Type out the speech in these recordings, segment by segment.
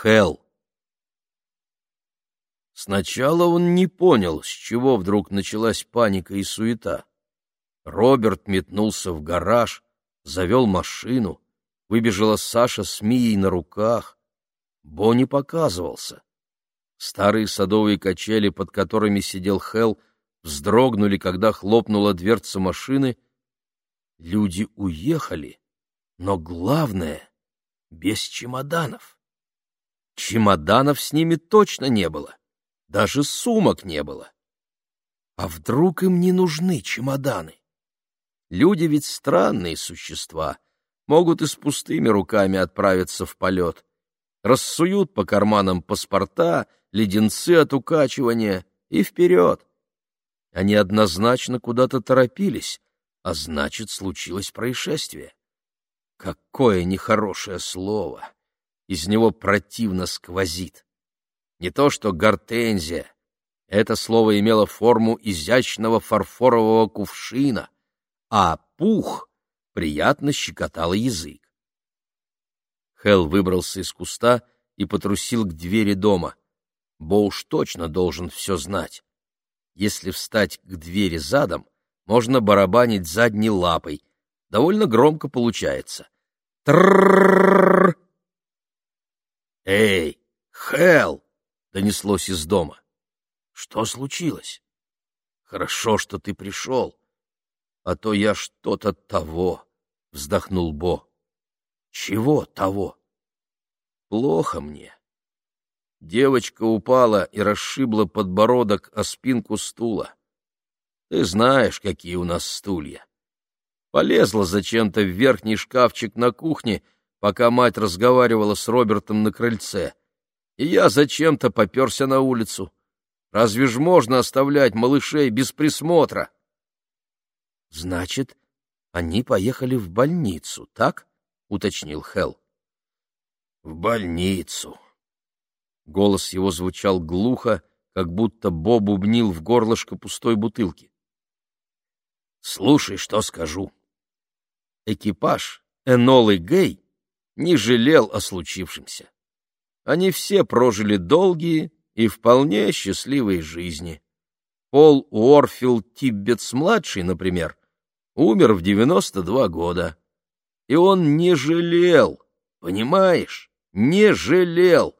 Хэл. Сначала он не понял, с чего вдруг началась паника и суета. Роберт метнулся в гараж, завел машину, выбежала Саша с Мией на руках. Бо не показывался. Старые садовые качели, под которыми сидел Хэл, вздрогнули, когда хлопнула дверца машины. Люди уехали, но главное — без чемоданов. Чемоданов с ними точно не было, даже сумок не было. А вдруг им не нужны чемоданы? Люди ведь странные существа, могут и с пустыми руками отправиться в полет. Рассуют по карманам паспорта, леденцы от укачивания и вперед. Они однозначно куда-то торопились, а значит, случилось происшествие. Какое нехорошее слово! Из него противно сквозит. Не то что гортензия. Это слово имело форму изящного фарфорового кувшина, а пух приятно щекотал язык. Хэл выбрался из куста и потрусил к двери дома. Бо уж точно должен все знать. Если встать к двери задом, можно барабанить задней лапой. Довольно громко получается. Трррррррр! «Эй, Хэл!» — донеслось из дома. «Что случилось? Хорошо, что ты пришел, а то я что-то того», — вздохнул Бо. «Чего того?» «Плохо мне». Девочка упала и расшибла подбородок о спинку стула. Ты знаешь, какие у нас стулья. Полезла зачем-то в верхний шкафчик на кухне, пока мать разговаривала с Робертом на крыльце, и я зачем-то попёрся на улицу. Разве ж можно оставлять малышей без присмотра? — Значит, они поехали в больницу, так? — уточнил Хэл. — В больницу. Голос его звучал глухо, как будто Бо бубнил в горлышко пустой бутылки. — Слушай, что скажу. Экипаж Энолы Гэй не жалел о случившемся. Они все прожили долгие и вполне счастливые жизни. Пол Уорфилд Тиббетс-младший, например, умер в 92 года. И он не жалел, понимаешь, не жалел.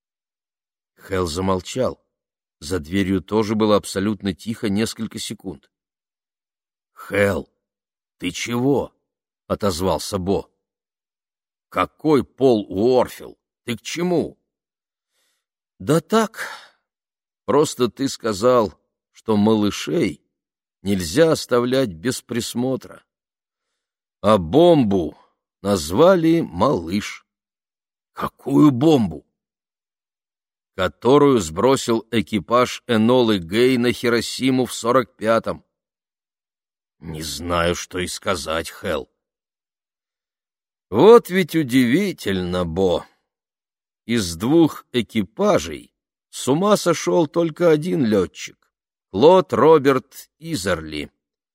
Хэл замолчал. За дверью тоже было абсолютно тихо несколько секунд. — Хэл, ты чего? — отозвался Бо. — Какой Пол Уорфилд? Ты к чему? — Да так. Просто ты сказал, что малышей нельзя оставлять без присмотра. А бомбу назвали «Малыш». — Какую бомбу? — Которую сбросил экипаж Энолы Гэй на Хиросиму в 45-м. — Не знаю, что и сказать, Хэл. — Вот ведь удивительно, Бо. Из двух экипажей с ума сошел только один летчик — Клод Роберт Изерли.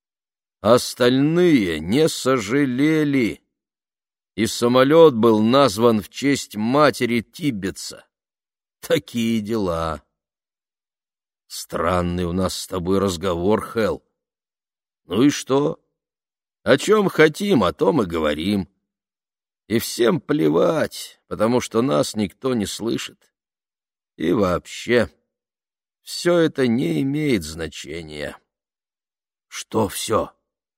Остальные не сожалели, и самолет был назван в честь матери Тиббетса. Такие дела. Странный у нас с тобой разговор, Хэл. Ну и что? О чем хотим, о том и говорим. И всем плевать, потому что нас никто не слышит. И вообще, все это не имеет значения. Что все?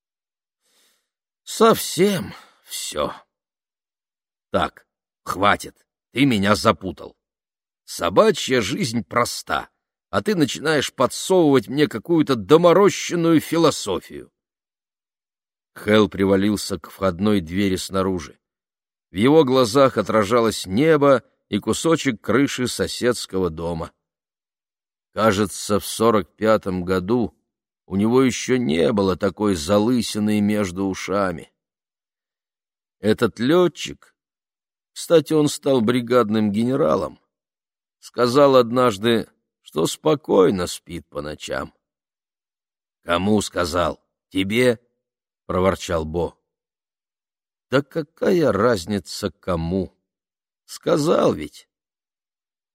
Совсем все. Так, хватит, ты меня запутал. Собачья жизнь проста, а ты начинаешь подсовывать мне какую-то доморощенную философию. Хэл привалился к входной двери снаружи. В его глазах отражалось небо и кусочек крыши соседского дома. Кажется, в 45-м году у него еще не было такой залысины между ушами. Этот летчик, кстати, он стал бригадным генералом, сказал однажды, что спокойно спит по ночам. — Кому сказал? Тебе? — проворчал Бо. — Да какая разница кому? Сказал ведь.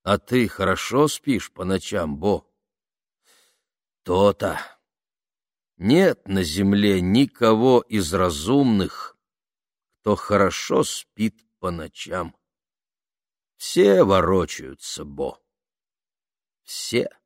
А ты хорошо спишь по ночам, Бо? То-то. Нет на земле никого из разумных, кто хорошо спит по ночам. Все ворочаются, Бо. Все.